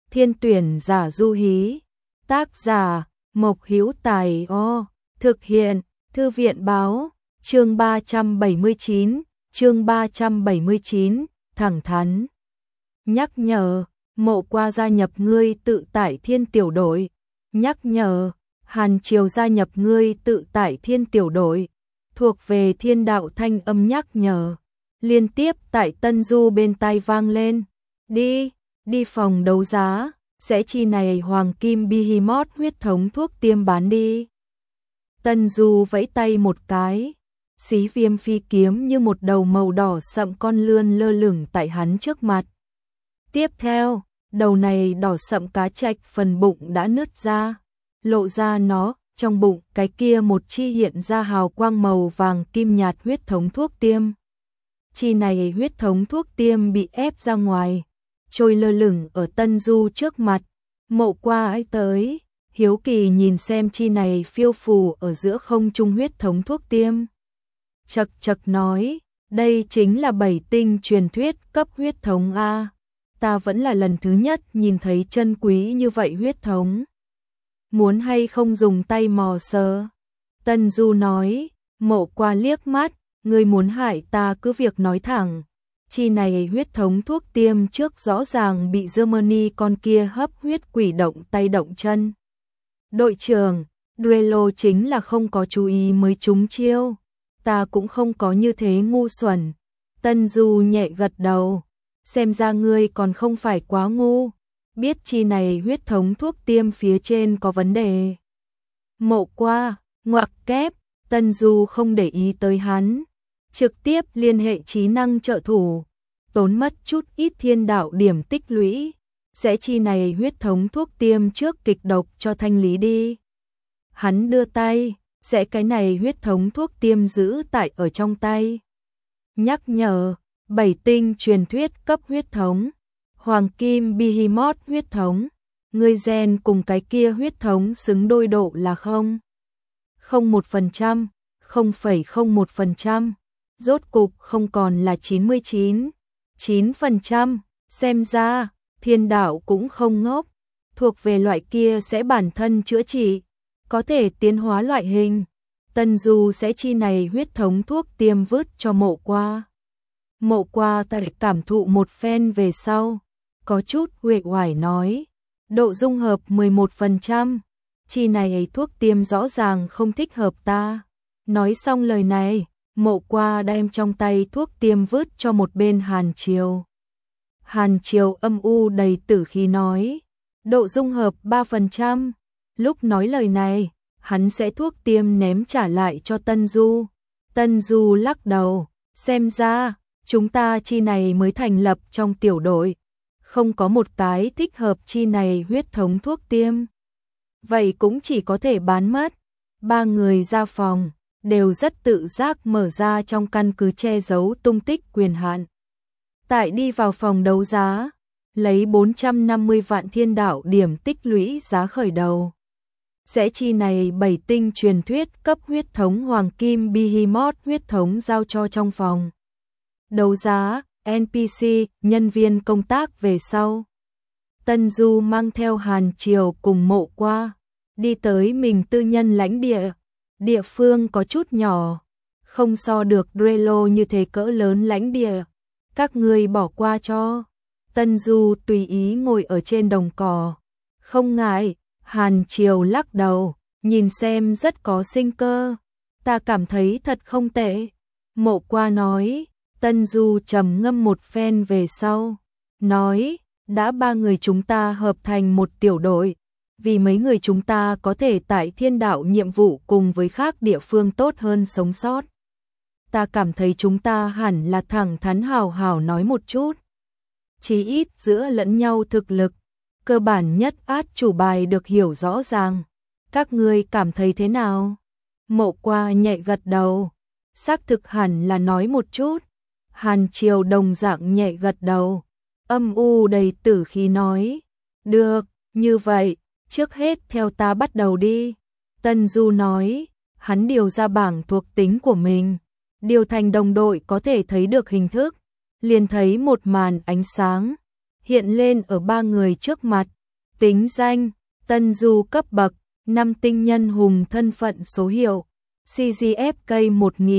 Thiên tuyển giả du hí. Tác giả, Mộc Hữu Tài O. Thực hiện, Thư viện báo, chương 379, thẳng thắn. Nhắc nhở, Mộ Qua gia nhập ngươi tự tại thiên tiểu đội. Nhắc nhở, Hàn Triều gia nhập ngươi tự tại thiên tiểu đội. Thuộc về thiên đạo thanh âm nhắc nhở. Liên tiếp tại Tân Du bên tai vang lên. Đi phòng đấu giá, sẽ chi này hoàng kim behemoth huyết thống thuốc tiêm bán đi. Tân Du vẫy tay một cái, xí viêm phi kiếm như một đầu màu đỏ sậm con lươn lơ lửng tại hắn trước mặt. Tiếp theo, đầu này đỏ sậm cá trạch phần bụng đã nứt ra, lộ ra nó, trong bụng cái kia một chi hiện ra hào quang màu vàng kim nhạt huyết thống thuốc tiêm. Chi này huyết thống thuốc tiêm bị ép ra ngoài, trôi lơ lửng ở Tân Du trước mặt. Mộ Qua ấy tới, hiếu kỳ nhìn xem chi này phiêu phù ở giữa không trung huyết thống thuốc tiêm. Chật chật nói, đây chính là 7 tinh truyền thuyết cấp huyết thống A. Ta vẫn là lần thứ nhất nhìn thấy chân quý như vậy huyết thống. Muốn hay không dùng tay mò sờ? Tân Du nói. Mộ Qua liếc mắt, ngươi muốn hại ta cứ việc nói thẳng. Chi này huyết thống thuốc tiêm trước rõ ràng bị Germany con kia hấp huyết quỷ động tay động chân. Đội trưởng, Drello chính là không có chú ý mới trúng chiêu. Ta cũng không có như thế ngu xuẩn. Tân Du nhẹ gật đầu. Xem ra ngươi còn không phải quá ngu. Biết chi này huyết thống thuốc tiêm phía trên có vấn đề. Mộ Qua, ngoặc kép, Tân Du không để ý tới hắn. Trực tiếp liên hệ trí năng trợ thủ. Tốn mất chút ít thiên đạo điểm tích lũy. Sẽ chi này huyết thống thuốc tiêm trước kịch độc cho thanh lý đi. Hắn đưa tay, sẽ cái này huyết thống thuốc tiêm giữ tại ở trong tay. Nhắc nhở, 7 tinh truyền thuyết cấp huyết thống. Hoàng kim behemoth huyết thống. Ngươi gen cùng cái kia huyết thống xứng đôi độ là không? 0,1%, 0,01%. Rốt cục không còn là 99,9%. Xem ra, thiên đạo cũng không ngốc. Thuộc về loại kia sẽ bản thân chữa trị, có thể tiến hóa loại hình. Tân Du sẽ chi này huyết thống thuốc tiêm vứt cho Mộ Qua. Mộ Qua tại cảm thụ một phen về sau, có chút uể oải nói, độ dung hợp 11%, chi này thuốc tiêm rõ ràng không thích hợp ta. Nói xong lời này, Mộ Qua đem trong tay thuốc tiêm vứt cho một bên Hàn Triều. Hàn Triều âm u đầy tử khí nói, độ dung hợp 3%. Lúc nói lời này, hắn sẽ thuốc tiêm ném trả lại cho Tân Du. Tân Du lắc đầu, xem ra, chúng ta chi này mới thành lập trong tiểu đội. Không có một cái thích hợp chi này huyết thống thuốc tiêm. Vậy cũng chỉ có thể bán mất. 3 người ra phòng, đều rất tự giác mở ra trong căn cứ che giấu tung tích quyền hạn. Tại đi vào phòng đấu giá, lấy 450 vạn thiên đạo điểm tích lũy giá khởi đầu. Sẽ chi này 7 tinh truyền thuyết cấp huyết thống hoàng kim behemoth huyết thống giao cho trong phòng đấu giá. NPC, nhân viên công tác về sau. Tân Du mang theo Hàn Triều cùng Mộ Qua, đi tới mình tư nhân lãnh địa. Địa phương có chút nhỏ, không so được Drello như thế cỡ lớn lãnh địa. Các ngươi bỏ qua cho. Tân Du tùy ý ngồi ở trên đồng cỏ. Không ngại, Hàn Triều lắc đầu, nhìn xem rất có sinh cơ. Ta cảm thấy thật không tệ. Mộ Qua nói. Tân Du trầm ngâm một phen về sau, nói, đã 3 người chúng ta hợp thành một tiểu đội, vì mấy người chúng ta có thể tại thiên đạo nhiệm vụ cùng với khác địa phương tốt hơn sống sót. Ta cảm thấy chúng ta hẳn là thẳng thắn hào hào nói một chút. Chí ít giữa lẫn nhau thực lực, cơ bản nhất át chủ bài được hiểu rõ ràng. Các ngươi cảm thấy thế nào? Mộ Qua nhẹ gật đầu, xác thực hẳn là nói một chút. Hàn Triều đồng dạng nhẹ gật đầu, âm u đầy tử khí nói, được, như vậy, trước hết theo ta bắt đầu đi. Tân Du nói, hắn điều ra bảng thuộc tính của mình, điều thành đồng đội có thể thấy được hình thức, liền thấy một màn ánh sáng hiện lên ở 3 người trước mặt, Tính danh, Tân Du cấp bậc, 5 tinh nhân hùng thân phận số hiệu, CGFK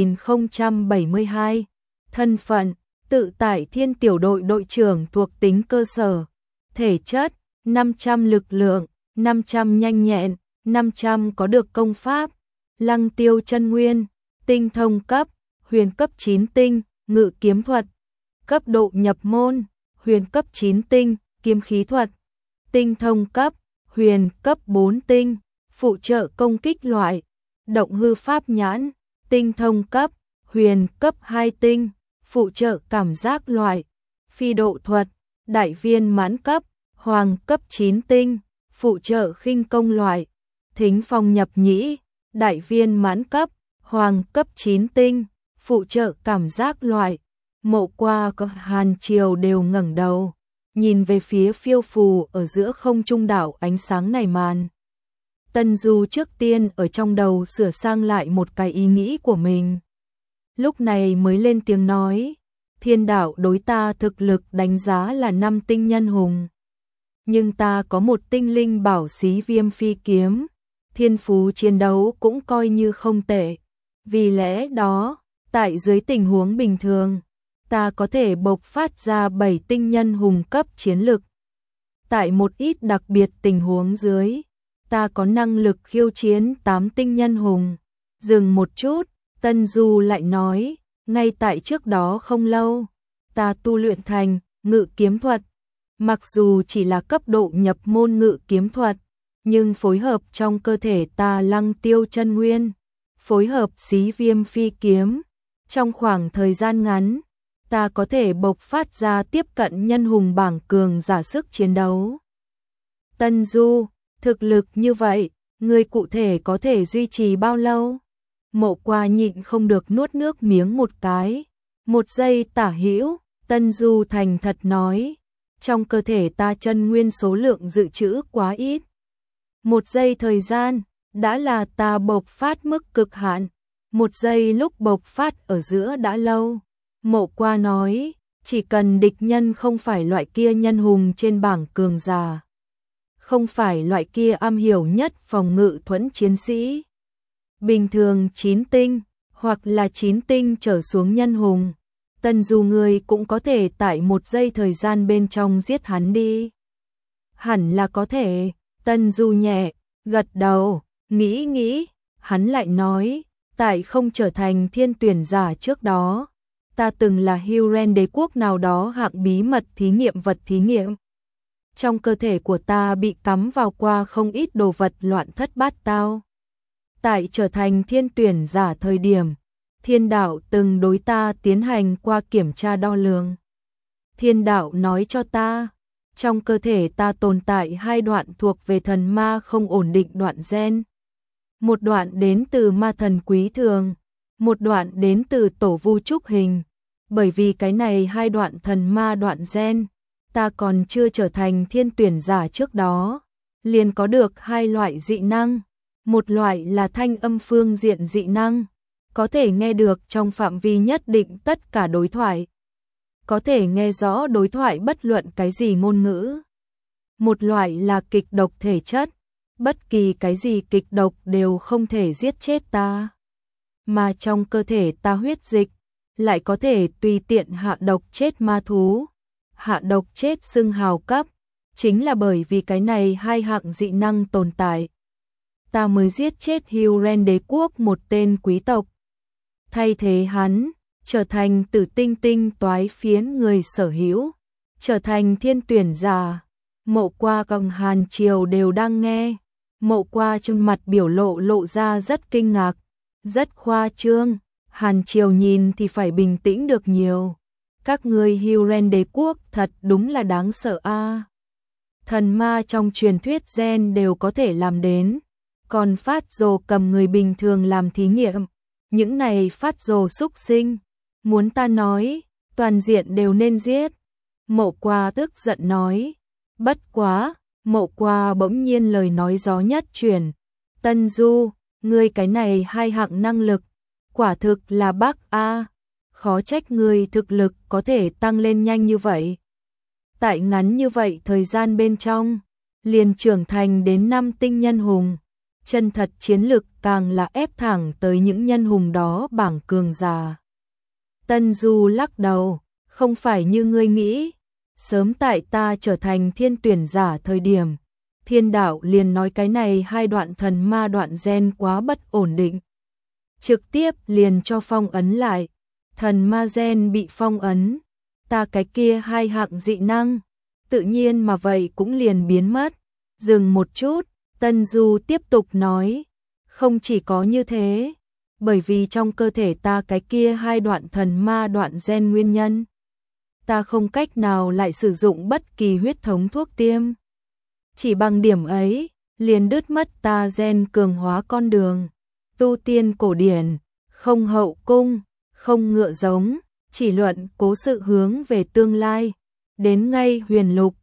1072, thân phận, tự tại thiên tiểu đội đội trưởng thuộc tính cơ sở, thể chất, 500 lực lượng, 500 nhanh nhẹn, 500 có được công pháp, lăng tiêu chân nguyên, tinh thông cấp, huyền cấp 9 tinh, ngự kiếm thuật, cấp độ nhập môn, huyền cấp 9 tinh, kiếm khí thuật, tinh thông cấp, huyền cấp 4 tinh, phụ trợ công kích loại, động hư pháp nhãn, tinh thông cấp, huyền cấp 2 tinh, phụ trợ cảm giác loại, phi độ thuật, đại viên mãn cấp, hoàng cấp 9 tinh, phụ trợ khinh công loại, thính phong nhập nhĩ, đại viên mãn cấp, hoàng cấp 9 tinh, phụ trợ cảm giác loại. Mộ Qua có Hàn Triều đều ngẩng đầu, nhìn về phía phiêu phù ở giữa không trung đảo ánh sáng này màn. Tân Du trước tiên ở trong đầu sửa sang lại một cái ý nghĩ của mình. Lúc này mới lên tiếng nói, thiên đạo đối ta thực lực đánh giá là 5 tinh nhân hùng. Nhưng ta có một tinh linh bảo xí viêm phi kiếm, thiên phú chiến đấu cũng coi như không tệ. Vì lẽ đó, tại dưới tình huống bình thường, ta có thể bộc phát ra 7 tinh nhân hùng cấp chiến lực. Tại một ít đặc biệt tình huống dưới, ta có năng lực khiêu chiến 8 tinh nhân hùng. Dừng một chút, Tân Du lại nói, ngay tại trước đó không lâu, ta tu luyện thành ngự kiếm thuật. Mặc dù chỉ là cấp độ nhập môn ngự kiếm thuật, nhưng phối hợp trong cơ thể ta lăng tiêu chân nguyên, phối hợp xí viêm phi kiếm, trong khoảng thời gian ngắn, ta có thể bộc phát ra tiếp cận nhân hùng bảng cường giả sức chiến đấu. Tân Du, thực lực như vậy, người cụ thể có thể duy trì bao lâu? Mộ Qua nhịn không được nuốt nước miếng một cái. Một giây tả hữu, Tân Du thành thật nói, trong cơ thể ta chân nguyên số lượng dự trữ quá ít. Một giây thời gian, đã là ta bộc phát mức cực hạn. Một giây lúc bộc phát ở giữa đã lâu. Mộ Qua nói, chỉ cần địch nhân không phải loại kia nhân hùng trên bảng cường giả, không phải loại kia am hiểu nhất phòng ngự thuẫn chiến sĩ. Bình thường 9 tinh, hoặc là 9 tinh trở xuống nhân hùng, Tân Du người cũng có thể tại một giây thời gian bên trong giết hắn đi. Hẳn là có thể, Tân Du nhẹ, gật đầu, nghĩ, hắn lại nói, tại không trở thành thiên tuyển giả trước đó, ta từng là Huren đế quốc nào đó hạng bí mật thí nghiệm vật thí nghiệm. Trong cơ thể của ta bị cắm vào qua không ít đồ vật loạn thất bát tao. Tại trở thành thiên tuyển giả thời điểm, thiên đạo từng đối ta tiến hành qua kiểm tra đo lường. Thiên đạo nói cho ta, trong cơ thể ta tồn tại 2 đoạn thuộc về thần ma không ổn định đoạn gen. Một đoạn đến từ ma thần quý thường, một đoạn đến từ tổ vu trúc hình. Bởi vì cái này 2 đoạn thần ma đoạn gen, ta còn chưa trở thành thiên tuyển giả trước đó, liền có được 2 loại dị năng. Một loại là thanh âm phương diện dị năng, có thể nghe được trong phạm vi nhất định tất cả đối thoại, có thể nghe rõ đối thoại bất luận cái gì ngôn ngữ. Một loại là kịch độc thể chất, bất kỳ cái gì kịch độc đều không thể giết chết ta. Mà trong cơ thể ta huyết dịch, lại có thể tùy tiện hạ độc chết ma thú, hạ độc chết xưng hào cấp. Chính là bởi vì cái này 2 hạng dị năng tồn tại, ta mới giết chết Huren đế quốc một tên quý tộc. Thay thế hắn, trở thành tử tinh tinh toái phiến người sở hữu, trở thành thiên tuyển giả. Mộ Qua cùng Hàn Triều đều đang nghe. Mộ Qua trên mặt biểu lộ ra rất kinh ngạc, rất khoa trương. Hàn Triều nhìn thì phải bình tĩnh được nhiều. Các ngươi Huren đế quốc thật đúng là đáng sợ a. Thần ma trong truyền thuyết gen đều có thể làm đến, còn phát rồ cầm người bình thường làm thí nghiệm. Những này phát rồ xúc sinh, muốn ta nói, toàn diện đều nên giết. Mộ Qua tức giận nói. Bất quá, Mộ Qua bỗng nhiên lời nói gió nhất chuyển. Tân Du, ngươi cái này 2 hạng năng lực, quả thực là bác a. Khó trách ngươi thực lực có thể tăng lên nhanh như vậy. Tại ngắn như vậy thời gian bên trong, liền trưởng thành đến 5 tinh nhân hùng. Chân thật chiến lực càng là ép thẳng tới những nhân hùng đó bảng cường giả. Tân Du lắc đầu, không phải như ngươi nghĩ. Sớm tại ta trở thành thiên tuyển giả thời điểm, thiên đạo liền nói cái này hai đoạn thần ma đoạn gen quá bất ổn định. Trực tiếp liền cho phong ấn lại. Thần ma gen bị phong ấn, ta cái kia hai hạng dị năng, tự nhiên mà vậy cũng liền biến mất. Dừng một chút, Tân Du tiếp tục nói, không chỉ có như thế, bởi vì trong cơ thể ta cái kia hai đoạn thần ma đoạn gen nguyên nhân, ta không cách nào lại sử dụng bất kỳ huyết thống thuốc tiêm. Chỉ bằng điểm ấy, liền đứt mất ta gen cường hóa con đường. Tu tiên cổ điển, không hậu cung, không ngựa giống, chỉ luận cố sự hướng về tương lai. Đến ngay huyền lục,